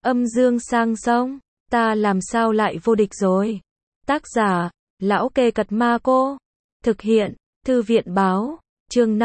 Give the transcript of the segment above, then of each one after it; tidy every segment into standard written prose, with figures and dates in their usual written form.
Âm dương sang sông, ta làm sao lại vô địch rồi. Tác giả, Lão Kê Cật Ma Cô. Thực hiện, Thư viện Báo. Chương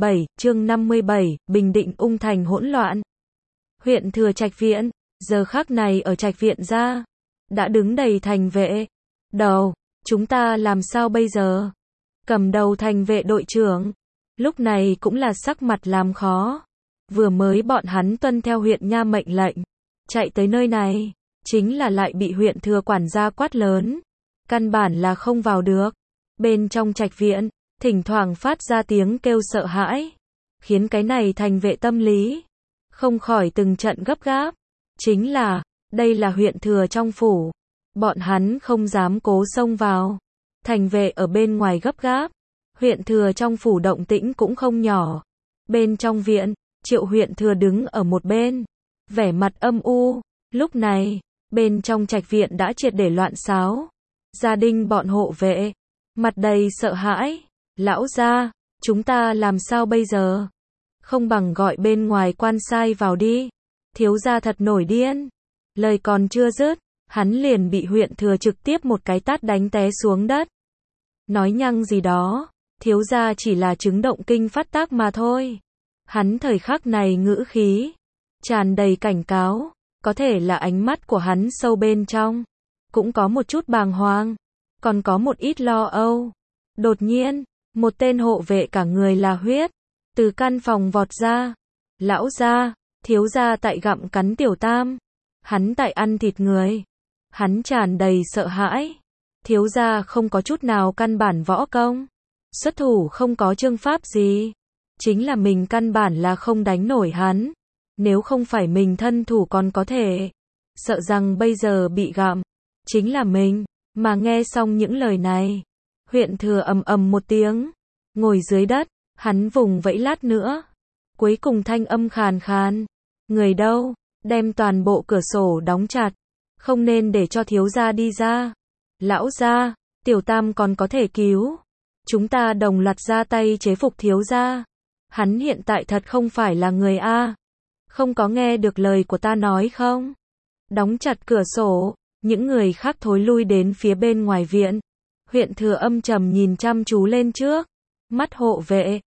57, Bình Định ung thành hỗn loạn. Huyện Thừa Trạch Viện, giờ khắc này ở Trạch Viện ra, đã đứng đầy thành vệ. Đầu, chúng ta làm sao bây giờ? Cầm đầu thành vệ đội trưởng, lúc này cũng là sắc mặt làm khó. Vừa mới bọn hắn tuân theo huyện nha mệnh lệnh, chạy tới nơi này, chính là lại bị huyện thừa quản gia quát lớn. Căn bản là không vào được. Bên trong Trạch Viện, thỉnh thoảng phát ra tiếng kêu sợ hãi, khiến cái này thành vệ tâm lý không khỏi từng trận gấp gáp. Chính là, đây là huyện thừa trong phủ, bọn hắn không dám cố xông vào. Thành vệ ở bên ngoài gấp gáp, huyện thừa trong phủ động tĩnh cũng không nhỏ. Bên trong viện, Triệu huyện thừa đứng ở một bên, vẻ mặt âm u. Lúc này, bên trong Trạch Viện đã triệt để loạn xáo. Gia đình bọn hộ vệ, mặt đầy sợ hãi. Lão gia, chúng ta làm sao bây giờ? Không bằng gọi bên ngoài quan sai vào đi. Thiếu gia thật nổi điên. Lời còn chưa dứt, hắn liền bị huyện thừa trực tiếp một cái tát đánh té xuống đất. Nói nhăng gì đó, thiếu gia chỉ là chứng động kinh phát tác mà thôi. Hắn thời khắc này ngữ khí tràn đầy cảnh cáo, có thể là ánh mắt của hắn sâu bên trong cũng có một chút bàng hoàng, còn có một ít lo âu. Đột nhiên, một tên hộ vệ cả người là huyết từ căn phòng vọt ra. Lão gia, thiếu gia tại gặm cắn tiểu tam, hắn tại ăn thịt người. Hắn tràn đầy sợ hãi. Thiếu gia không có chút nào căn bản võ công, xuất thủ không có chương pháp gì, chính là mình căn bản là không đánh nổi hắn. Nếu không phải mình thân thủ còn có thể, sợ rằng bây giờ bị gặm chính là mình. Mà nghe xong những lời này, huyện thừa ầm ầm một tiếng ngồi dưới đất. Hắn vùng vẫy lát nữa, cuối cùng thanh âm khàn khàn, người đâu, đem toàn bộ cửa sổ đóng chặt, không nên để cho thiếu gia đi ra. Lão gia, tiểu tam còn có thể cứu, chúng ta đồng loạt ra tay chế phục thiếu gia. Hắn hiện tại thật không phải là người a. Không có nghe được lời của ta nói không? Đóng chặt cửa sổ. Những người khác thối lui đến phía bên ngoài viện. Huyện thừa âm trầm nhìn chăm chú lên trước mắt hộ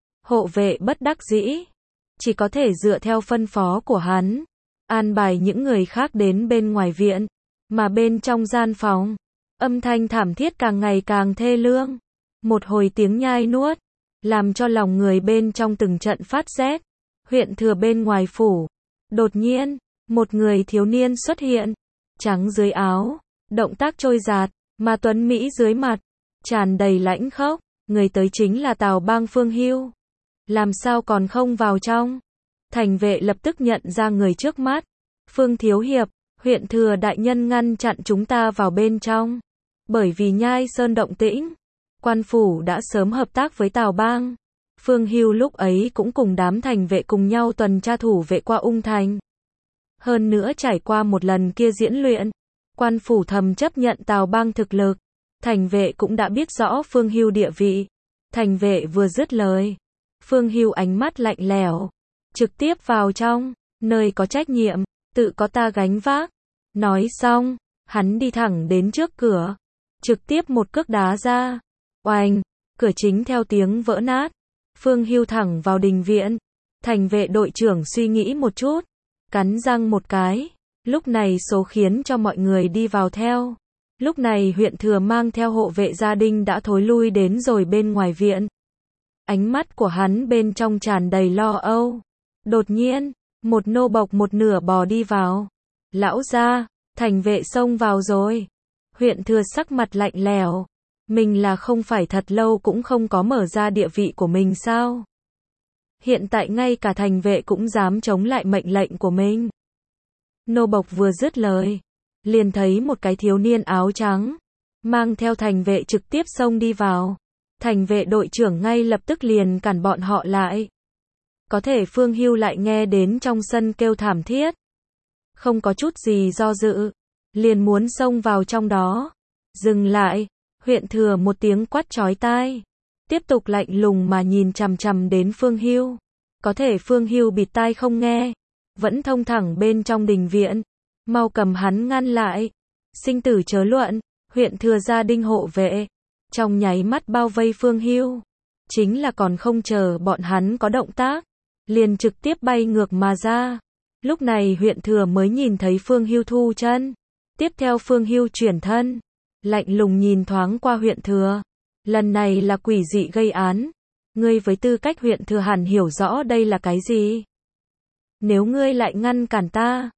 vệ bất đắc dĩ, chỉ có thể dựa theo phân phó của hắn, an bài những người khác đến bên ngoài viện. Mà bên trong gian phòng, âm thanh thảm thiết càng ngày càng thê lương. Một hồi tiếng nhai nuốt, làm cho lòng người bên trong từng trận phát rét. Huyện thừa bên ngoài phủ, đột nhiên, một người thiếu niên xuất hiện, trắng dưới áo, động tác trôi dạt, mà tuấn mỹ dưới mặt, tràn đầy lãnh khốc. Người tới chính là Tào Bang Phương Hưu. Làm sao còn không vào trong? Thành vệ lập tức nhận ra người trước mắt. Phương thiếu hiệp, huyện thừa đại nhân ngăn chặn chúng ta vào bên trong. Bởi vì Nhai Sơn động tĩnh, quan phủ đã sớm hợp tác với Tào Bang. Phương Hưu lúc ấy cũng cùng đám thành vệ cùng nhau tuần tra thủ vệ qua ung thành. Hơn nữa trải qua một lần kia diễn luyện, quan phủ thầm chấp nhận Tào Bang thực lực. Thành vệ cũng đã biết rõ Phương Hưu địa vị. Thành vệ vừa dứt lời, Phương Hưu ánh mắt lạnh lẽo, trực tiếp vào trong, nơi có trách nhiệm, tự có ta gánh vác. Nói xong, hắn đi thẳng đến trước cửa, trực tiếp một cước đá ra. Oanh, cửa chính theo tiếng vỡ nát. Phương Hưu thẳng vào đình viện. Thành vệ đội trưởng suy nghĩ một chút, cắn răng một cái, lúc này số khiến cho mọi người đi vào theo. Lúc này huyện thừa mang theo hộ vệ gia đình đã thối lui đến rồi bên ngoài viện. Ánh mắt của hắn bên trong tràn đầy lo âu. Đột nhiên, một nô bộc một nửa bò đi vào. Lão gia, thành vệ xông vào rồi. Huyện thừa sắc mặt lạnh lẽo. Mình là không phải thật lâu cũng không có mở ra địa vị của mình sao? Hiện tại ngay cả thành vệ cũng dám chống lại mệnh lệnh của mình. Nô bộc vừa dứt lời, liền thấy một cái thiếu niên áo trắng, mang theo thành vệ trực tiếp xông đi vào. Thành vệ đội trưởng ngay lập tức liền cản bọn họ lại. Có thể Phương Hưu lại nghe đến trong sân kêu thảm thiết. Không có chút gì do dự, liền muốn xông vào trong đó. Dừng lại, huyện thừa một tiếng quát chói tai. Tiếp tục lạnh lùng mà nhìn chằm chằm đến Phương Hưu. Có thể Phương Hưu bịt tai không nghe, vẫn thông thẳng bên trong đình viện. mau cầm hắn ngăn lại. Sinh tử chớ luận, huyện thừa gia đinh hộ vệ. Trong nháy mắt bao vây Phương Hưu. Chính là còn không chờ bọn hắn có động tác. Liền trực tiếp bay ngược mà ra. Lúc này huyện thừa mới nhìn thấy Phương Hưu thu chân. Tiếp theo Phương Hưu chuyển thân. Lạnh lùng nhìn thoáng qua huyện thừa. Lần này là quỷ dị gây án. Ngươi với tư cách huyện thừa hẳn hiểu rõ đây là cái gì. Nếu ngươi lại ngăn cản ta.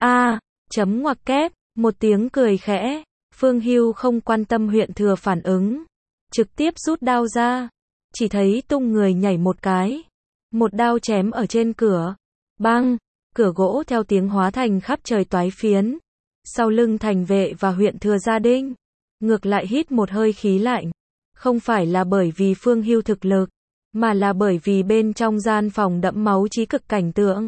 Chấm ngoặc kép, một tiếng cười khẽ. Phương Hưu không quan tâm huyện thừa phản ứng. Trực tiếp rút đao ra. Chỉ thấy tung người nhảy một cái. Một đao chém ở trên cửa. Bang, cửa gỗ theo tiếng hóa thành khắp trời toái phiến. Sau lưng thành vệ và huyện thừa gia đinh. Ngược lại hít một hơi khí lạnh. Không phải là bởi vì Phương Hưu thực lực. Mà là bởi vì bên trong gian phòng đẫm máu chí cực cảnh tượng.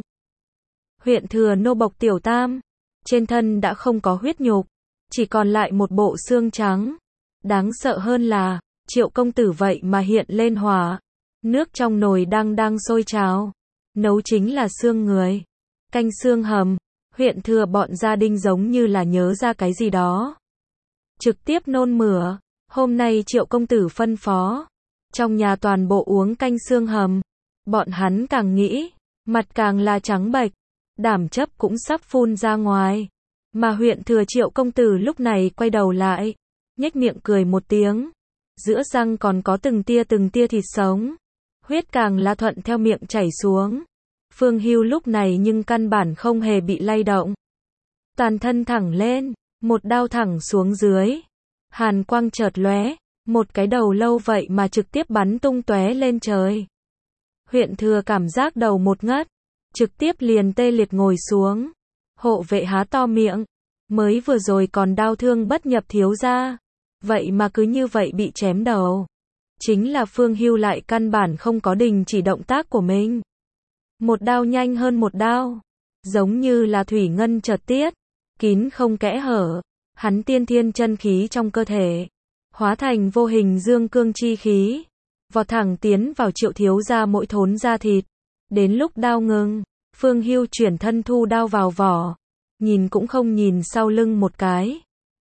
Huyện thừa nô bộc tiểu tam. Trên thân đã không có huyết nhục. Chỉ còn lại một bộ xương trắng. Đáng sợ hơn là, Triệu công tử vậy mà hiện lên hỏa. Nước trong nồi đang sôi trào. Nấu chính là xương người. Canh xương hầm. Huyện thừa bọn gia đình giống như là nhớ ra cái gì đó. Trực tiếp nôn mửa. Hôm nay Triệu công tử phân phó. Trong nhà toàn bộ uống canh xương hầm. Bọn hắn càng nghĩ. Mặt càng là trắng bệch. Đảm chấp cũng sắp phun ra ngoài. Mà huyện thừa Triệu công tử lúc này quay đầu lại. Nhếch miệng cười một tiếng. Giữa răng còn có từng tia thịt sống. Huyết càng là thuận theo miệng chảy xuống. Phương Hưu lúc này nhưng căn bản không hề bị lay động. Toàn thân thẳng lên. Một đao thẳng xuống dưới. Hàn quang chợt lóe. Một cái đầu lâu vậy mà trực tiếp bắn tung tóe lên trời. Huyện thừa cảm giác đầu một ngất. Trực tiếp liền tê liệt ngồi xuống. Hộ vệ há to miệng. Mới vừa rồi còn đau thương bất nhập thiếu gia. Vậy mà cứ như vậy bị chém đầu. Chính là Phương Hưu lại căn bản không có đình chỉ động tác của mình. Một đao nhanh hơn một đao. Giống như là thủy ngân chợt tiết. Kín không kẽ hở. Hắn tiên thiên chân khí trong cơ thể. Hóa thành vô hình dương cương chi khí. Vọt thẳng tiến vào Triệu thiếu gia mỗi thốn da thịt. Đến lúc đao ngừng. Phương Hưu chuyển thân thu đao vào vỏ. Nhìn cũng không nhìn sau lưng một cái.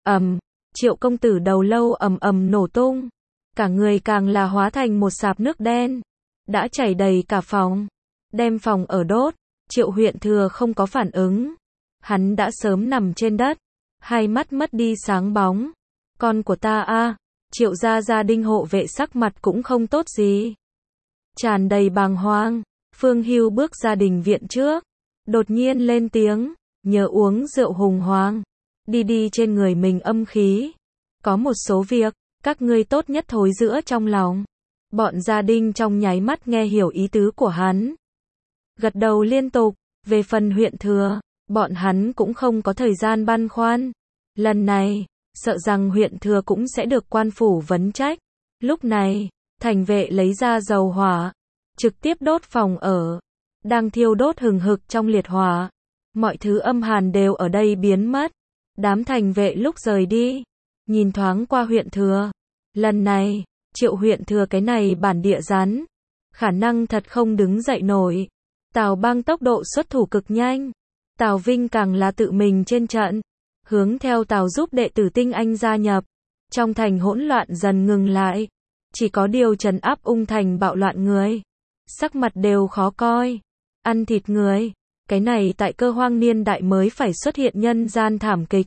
Triệu công tử đầu lâu ầm nổ tung. Cả người càng là hóa thành một sạp nước đen. Đã chảy đầy cả phòng. Đem phòng ở đốt. Triệu huyện thừa không có phản ứng. Hắn đã sớm nằm trên đất. Hai mắt mất đi sáng bóng. Con của ta Triệu gia đinh hộ vệ sắc mặt cũng không tốt gì. Tràn đầy bàng hoàng. Phương Hưu bước ra đình viện trước. Đột nhiên lên tiếng. Nhớ uống rượu hùng hoàng. Đi trên người mình âm khí. Có một số việc, các ngươi tốt nhất thối giữa trong lòng. Bọn gia đình trong nháy mắt nghe hiểu ý tứ của hắn. Gật đầu liên tục. Về phần huyện thừa, bọn hắn cũng không có thời gian băn khoăn. Lần này, sợ rằng huyện thừa cũng sẽ được quan phủ vấn trách. Lúc này, thành vệ lấy ra dầu hỏa. Trực tiếp đốt phòng ở. Đang thiêu đốt hừng hực trong liệt hỏa. Mọi thứ âm hàn đều ở đây biến mất. Đám thành vệ lúc rời đi. Nhìn thoáng qua huyện thừa. Lần này, Triệu huyện thừa cái này bản địa rắn. Khả năng thật không đứng dậy nổi. Tào Bang tốc độ xuất thủ cực nhanh. Tào Vinh càng là tự mình trên trận. Hướng theo Tào giúp đệ tử tinh anh gia nhập. Trong thành hỗn loạn dần ngừng lại. Chỉ có điều trấn áp ung thành bạo loạn người. Sắc mặt đều khó coi. Ăn thịt người. Cái này tại Cơ Hoang niên đại mới phải xuất hiện nhân gian thảm kịch.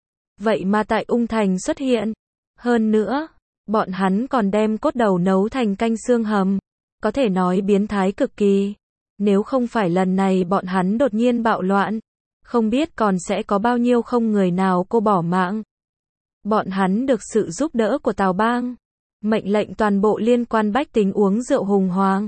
Vậy mà tại ung thành xuất hiện. Hơn nữa, bọn hắn còn đem cốt đầu nấu thành canh xương hầm. Có thể nói biến thái cực kỳ. Nếu không phải lần này bọn hắn đột nhiên bạo loạn. Không biết còn sẽ có bao nhiêu không người nào cô bỏ mạng. Bọn hắn được sự giúp đỡ của Tào Bang. Mệnh lệnh toàn bộ liên quan bách tính uống rượu hùng hoàng.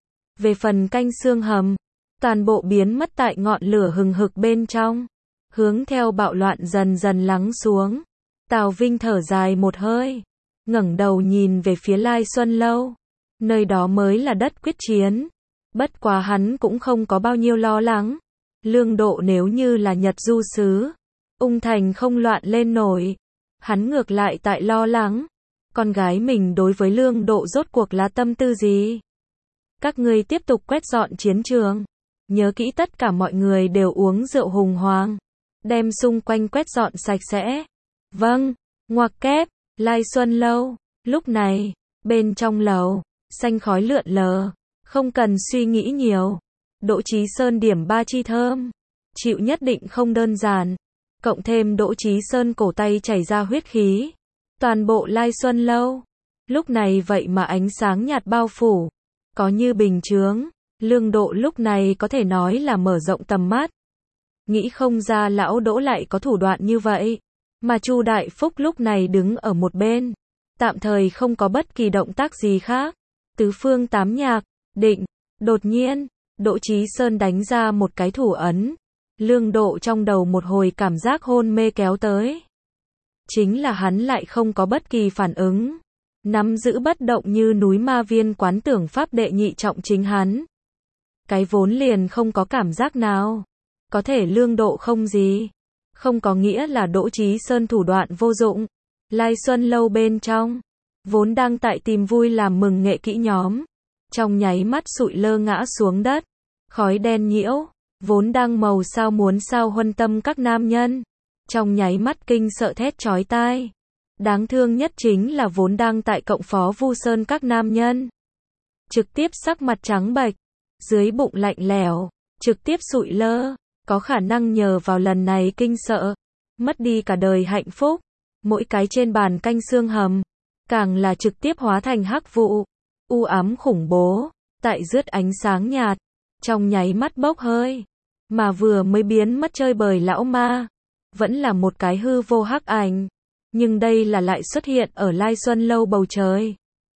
Về phần canh xương hầm, toàn bộ biến mất tại ngọn lửa hừng hực bên trong. Hướng theo bạo loạn dần dần lắng xuống. Tào Vinh thở dài một hơi. Ngẩng đầu nhìn về phía Lai Xuân Lâu. Nơi đó mới là đất quyết chiến. Bất quá hắn cũng không có bao nhiêu lo lắng. Lương Độ nếu như là Nhật du sứ. Ung thành không loạn lên nổi. Hắn ngược lại tại lo lắng. Con gái mình đối với Lương Độ rốt cuộc là tâm tư gì? Các ngươi tiếp tục quét dọn chiến trường. Nhớ kỹ tất cả mọi người đều uống rượu hùng hoàng. đem xung quanh quét dọn sạch sẽ. Vâng, ngoặc kép, Lai Xuân Lâu. Lúc này, bên trong lầu, xanh khói lượn lờ, không cần suy nghĩ nhiều. Đỗ Chí Sơn điểm 3 chi thơm, chịu nhất định không đơn giản. Cộng thêm Đỗ Chí Sơn cổ tay chảy ra huyết khí. Toàn bộ Lai Xuân Lâu, lúc này vậy mà ánh sáng nhạt bao phủ, có như bình chướng. Lương Độ lúc này có thể nói là mở rộng tầm mắt. Nghĩ không ra lão Đỗ lại có thủ đoạn như vậy. Mà Chu Đại Phúc lúc này đứng ở một bên, tạm thời không có bất kỳ động tác gì khác. Tứ phương tám nhạc, định. Đột nhiên, Đỗ Chí Sơn đánh ra một cái thủ ấn. Lương Độ trong đầu một hồi cảm giác hôn mê kéo tới. Chính là hắn lại không có bất kỳ phản ứng. Nắm giữ bất động như núi Ma Viên Quán Tưởng Pháp đệ nhị trọng chính hắn. Cái vốn liền không có cảm giác nào. Có thể Lương Độ không gì. Không có nghĩa là Đỗ Chí Sơn thủ đoạn vô dụng. Lai Xuân Lâu bên trong, vốn đang tại tìm vui làm mừng nghệ kỹ nhóm. Trong nháy mắt sụi lơ ngã xuống đất. Khói đen nhiễu, vốn đang màu sao muốn sao huân tâm các nam nhân. Trong nháy mắt kinh sợ thét chói tai. Đáng thương nhất chính là vốn đang tại cộng phó Vu Sơn các nam nhân. Trực tiếp sắc mặt trắng bệch, dưới bụng lạnh lẽo, trực tiếp sụi lơ. Có khả năng nhờ vào lần này kinh sợ, mất đi cả đời hạnh phúc. Mỗi cái trên bàn canh xương hầm, càng là trực tiếp hóa thành hắc vụ, u ám khủng bố, tại rướt ánh sáng nhạt, trong nháy mắt bốc hơi. Mà vừa mới biến mất chơi bời lão ma, vẫn là một cái hư vô hắc ảnh. Nhưng đây là lại xuất hiện ở Lai Xuân Lâu bầu trời.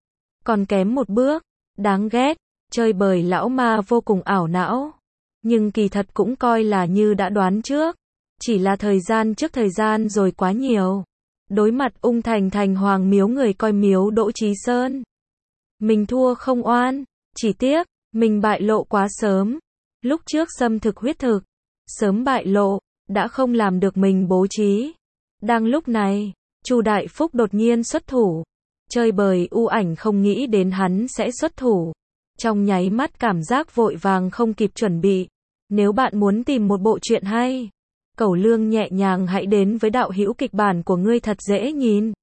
Còn kém một bước, đáng ghét, chơi bời lão ma vô cùng ảo não. Nhưng kỳ thật cũng coi là như đã đoán trước. Chỉ là thời gian trước thời gian rồi quá nhiều. Đối mặt ung thành thành hoàng miếu người coi miếu Đỗ Chí Sơn. Mình thua không oan, chỉ tiếc, mình bại lộ quá sớm. Lúc trước xâm thực huyết thực, sớm bại lộ, đã không làm được mình bố trí. Đang lúc này, Chu Đại Phúc đột nhiên xuất thủ. Chơi bời u ảnh không nghĩ đến hắn sẽ xuất thủ. Trong nháy mắt cảm giác vội vàng không kịp chuẩn bị. Nếu bạn muốn tìm một bộ truyện hay, Cẩu Lương nhẹ nhàng hãy đến với đạo hữu kịch bản của ngươi thật dễ nhìn.